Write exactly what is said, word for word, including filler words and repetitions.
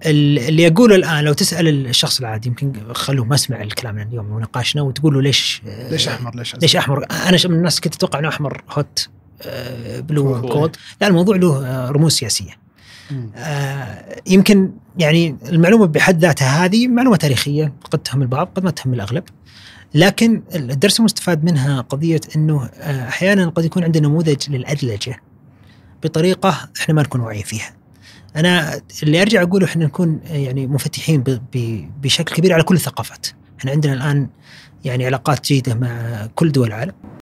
اللي أقوله الآن لو تسأل الشخص العادي يمكن خلوه ما سمع الكلام اليوم ونقاشنا وتقول له ليش ليش أحمر ليش ليش أحمر أنا من الناس كنت أتوقع أنه أحمر هوت بلو كود. لا الموضوع له رموز سياسية. يمكن يعني المعلومة بحد ذاتها هذه معلومة تاريخية قد تهم البعض قد ما تهم الأغلب، لكن الدرس المستفاد منها قضية أنه أحيانا قد يكون عندنا نموذج للأدلجة بطريقة إحنا ما نكون واعيين فيها. أنا اللي أرجع أقوله إحنا نكون يعني مفتحين بشكل كبير على كل الثقافات. إحنا عندنا الآن يعني علاقات جيدة مع كل دول العالم.